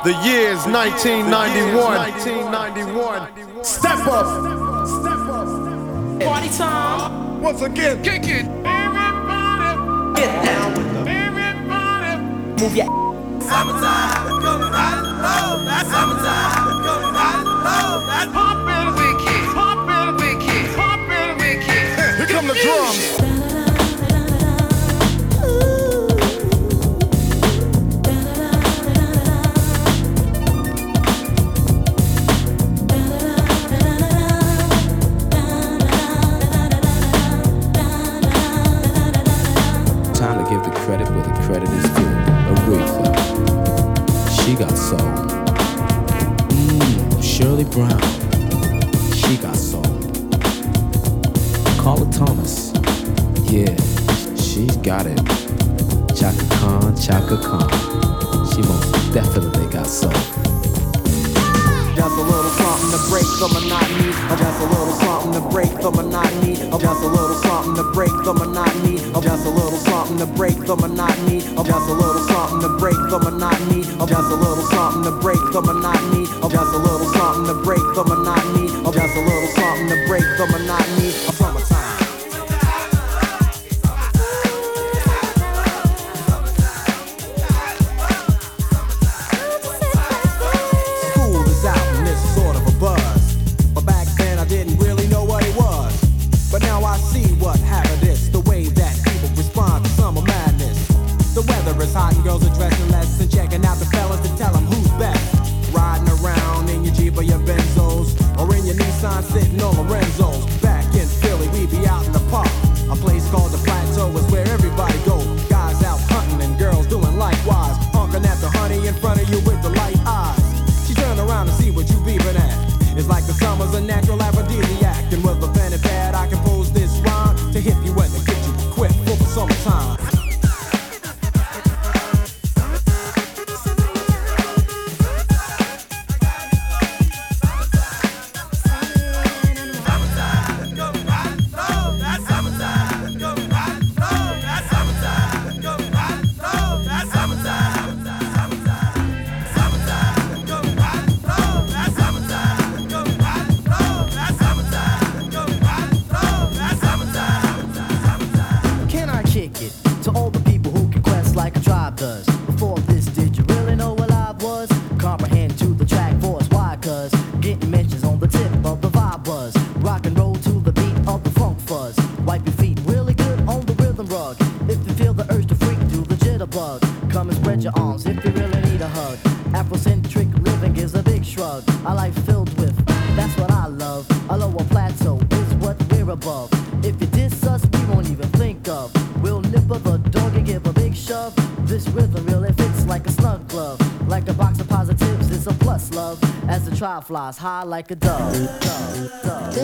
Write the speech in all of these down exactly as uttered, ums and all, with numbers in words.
The year is nineteen ninety-one. Step up. Party time. Once again, Kick it. Everybody. Get down with them. Everybody. Move your summertime. Come right low. That's summertime. Come right low. That's pop it wicked. Pop it wicked. Pop it wicked. Here come the drums. Give the credit where the credit is due. Aretha, she got soul. Mmm, Shirley Brown, she got soul. Carla Thomas, yeah, she's got it. Chaka Khan, Chaka Khan, she most definitely got soul. Just a little something to break the monotony. Just a little something to break the monotony. Just a little something to break the monotony. Just a little something to break the monotony. Just a little something to break the monotony. Just a little something to break the monotony. Just a little something to break the monotony. Just a little something to break the monotony of summertime. Hot and girls are dressing less and checking out the fellas to tell them who's best. Riding around in your Jeep or your Benzos, or in your Nissan sitting on Lorenzo's. Back in Philly, we be out in the park. A place called the Plateau is where everybody go. Guys out hunting and girls doing likewise. Honking at the honey in front of you with the light eyes. She turn around and see what you beeping at. It's like the summer's a natural aphrodisiac. And with a pen and pad I compose this rhyme to hit you and to get you quick for the summertime. Flies high like a dove. dove, dove.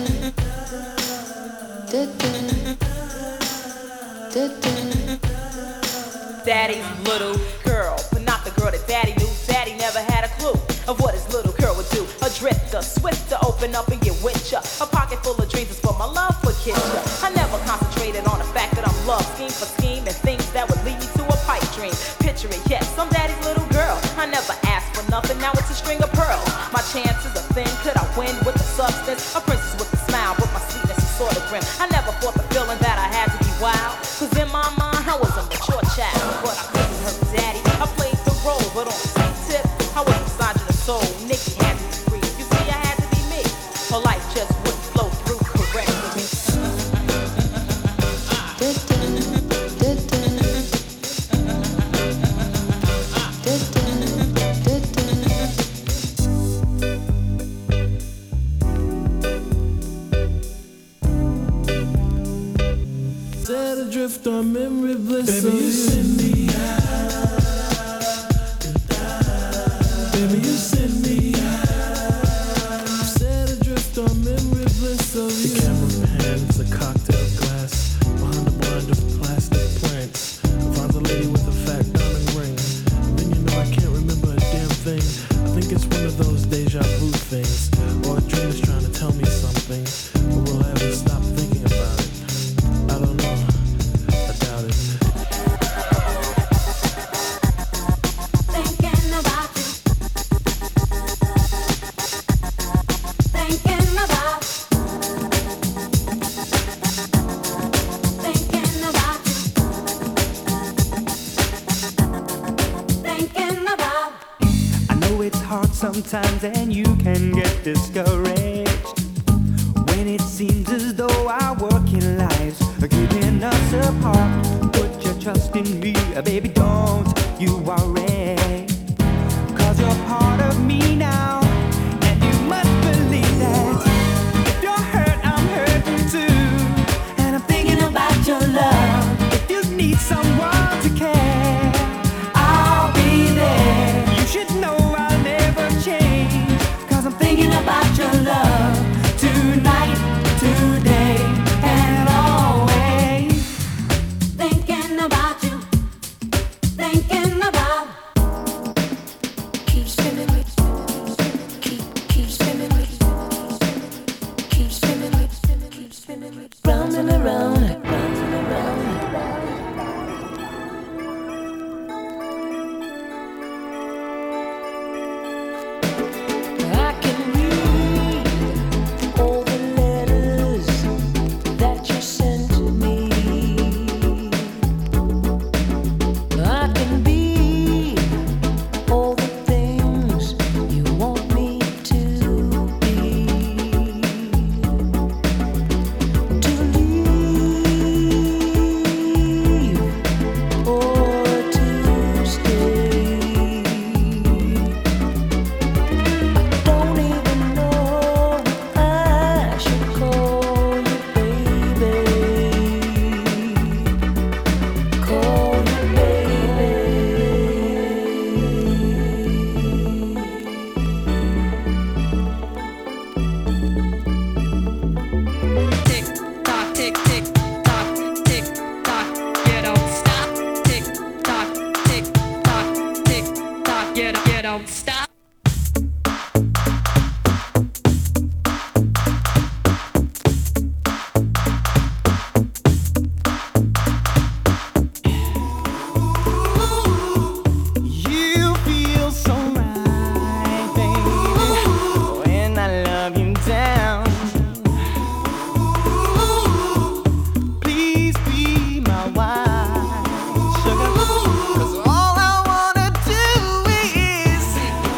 Daddy's little girl, but not the girl that Daddy knew. Daddy never had a clue of what his little girl would do. A drifter, swift to open up and get with ya. A pocket full of dreams is for my love for kids. I never concentrated on the fact that I'm loved, scheme for scheme, and things that would lead me to a pipe dream. Picture it, yes, I'm Daddy's little girl. I never asked for nothing, now it's a string of pearls. My chances are thin, could I win with the substance? A princess with a smile, but my sweetness is sort of grim. I never fought the feeling that I had to be wild, cause in my mind I was a mature child. But I couldn't hurt Daddy, I played the role, but on the same tip, I was misogynist soul. Nikki had to be free, you see I had to be me. Her life just wouldn't flow through correctly. Our memory bliss. Baby, you send me out. Baby, you send me out. Set adrift on memory bliss of you. The cameraman is a cocktail glass behind a blind of plastic plants. Finds a lady with a fat diamond ring. Then you know I can't remember a damn thing. I think it's one of those deja vu things, or a dream is trying to tell me something, but will I ever stop thinking about it? I don't know. Thinking about you. hard sometimes and you can get discouraged. When it seems as though our working lives are keeping us apart, put your trust in me, baby, don't you worry. Cause you're part of me now, and you must believe that. If you're hurt, I'm hurting too, and I'm thinking about your love. If you need someone to care, I'll be there. You should know I'll never change, cause I'm thinking about your love tonight, today, and always. Thinking about you, thinking about. Keep spinning with, keep, keep spinning with, keep spinning with, keep spinning with, round and around, round and around. I can read all the letters that you sent to me. I can be all the things you want me to be. To leave or to stay. Don't even know I should call you baby. Call you baby. Tick tock, tick tick tock, tick tock, you don't stop. Tick tock, tick tock, tick tock, you don't, you don't stop. You feel so right, baby, when I love you down. Please be my wife, sugar, 'cause all I wanna do is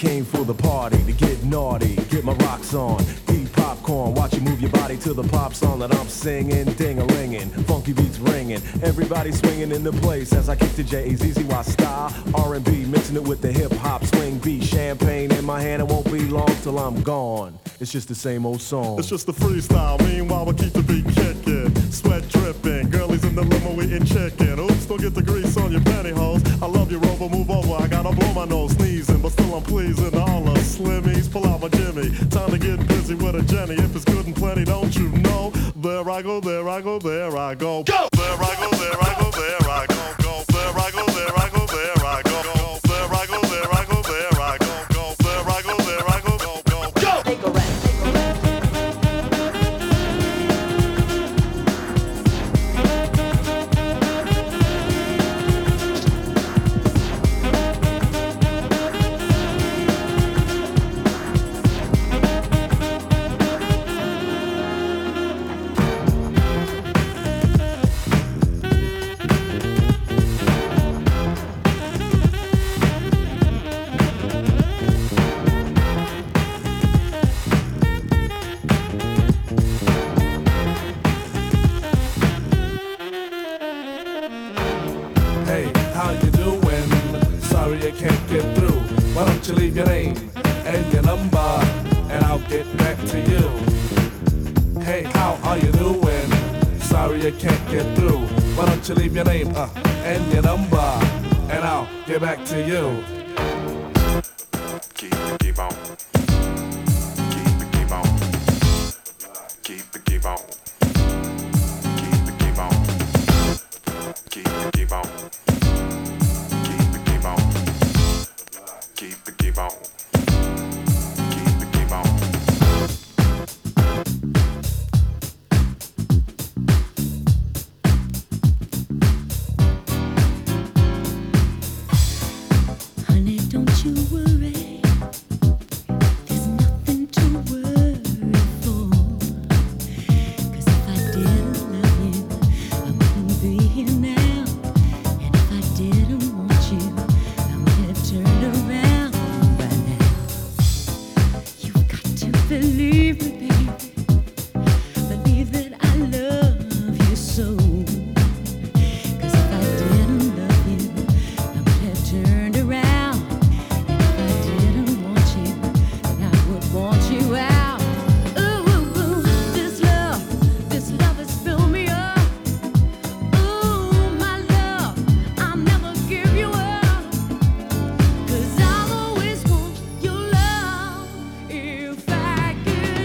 came for the party, to get naughty, get my rocks on, eat popcorn, watch you move your body to the pop song that I'm singing, ding-a-linging, funky beats ringing, everybody swinging in the place as I kick the J A's Easy Y style, R and B, mixing it with the hip-hop swing beat, champagne in my hand, it won't be long till I'm gone. It's just the same old song. It's just a freestyle, meanwhile we keep the beat kicking, sweat dripping, girlies in the limo eating chicken, oops, don't get the grease on your pantyhose, I love you Rover, move over, I gotta blow my nose, sneezing, but still I'm pleasing all the slimmies, pull out my Jimmy, time to get busy with a Jenny, if it's good and plenty, don't you know, there I go, there I go, there I go, go! There I go, there I go, there I go, go, there I go, there I go, there I go, go, there I go, there I go, there I go, go, there I go, there I go, go, go, go! Take a rest, take a rest. Hey, how you doing? Sorry I can't get through. Why don't you leave your name and your number, and I'll get back to you. Hey, how are you doing? Sorry I can't get through. Why don't you leave your name uh, and your number, and I'll get back to you. Keep it, keep on. Keep it, keep on. Keep it, keep on. Keep it, keep on. Keep it, keep on. Keep it, keep on. Keep it, keep on. Keep it, keep on. Honey, don't you worry. There's nothing to worry for. 'Cause if I didn't love you, I wouldn't be here now. And if I didn't want you, I would have turned around by now. You've got to believe me, baby. Believe that I love you so. 'Cause if I didn't love you, I would have turned around. And if I didn't want you, then I would want you out. Ooh, ooh, ooh, this love, this love has filled me up. Ooh, my love, I'll never give you up. 'Cause I'll always want your love if I could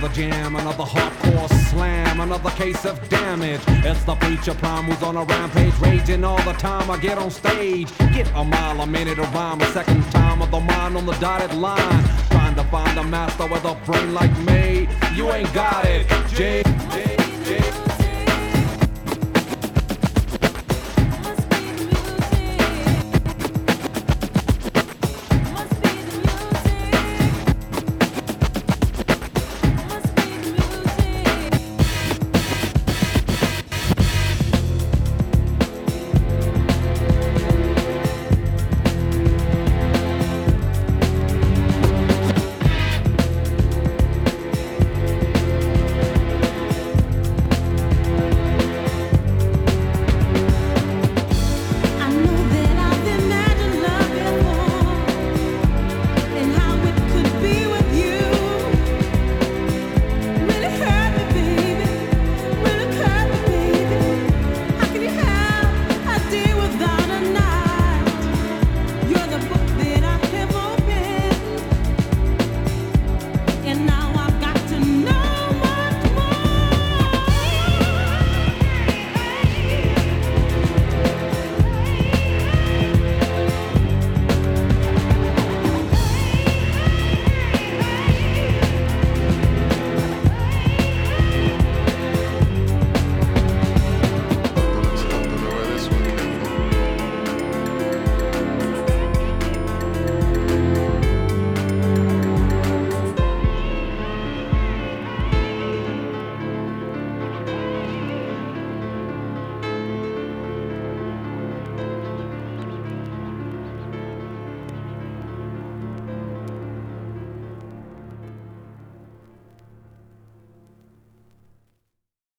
jam, another hardcore slam, another case of damage. It's the preacher prime who's on a rampage, raging all the time I get on stage. Get a mile a minute to rhyme a second time of the mind on the dotted line. Trying to find a master with a brain like me. You ain't got it, J. J-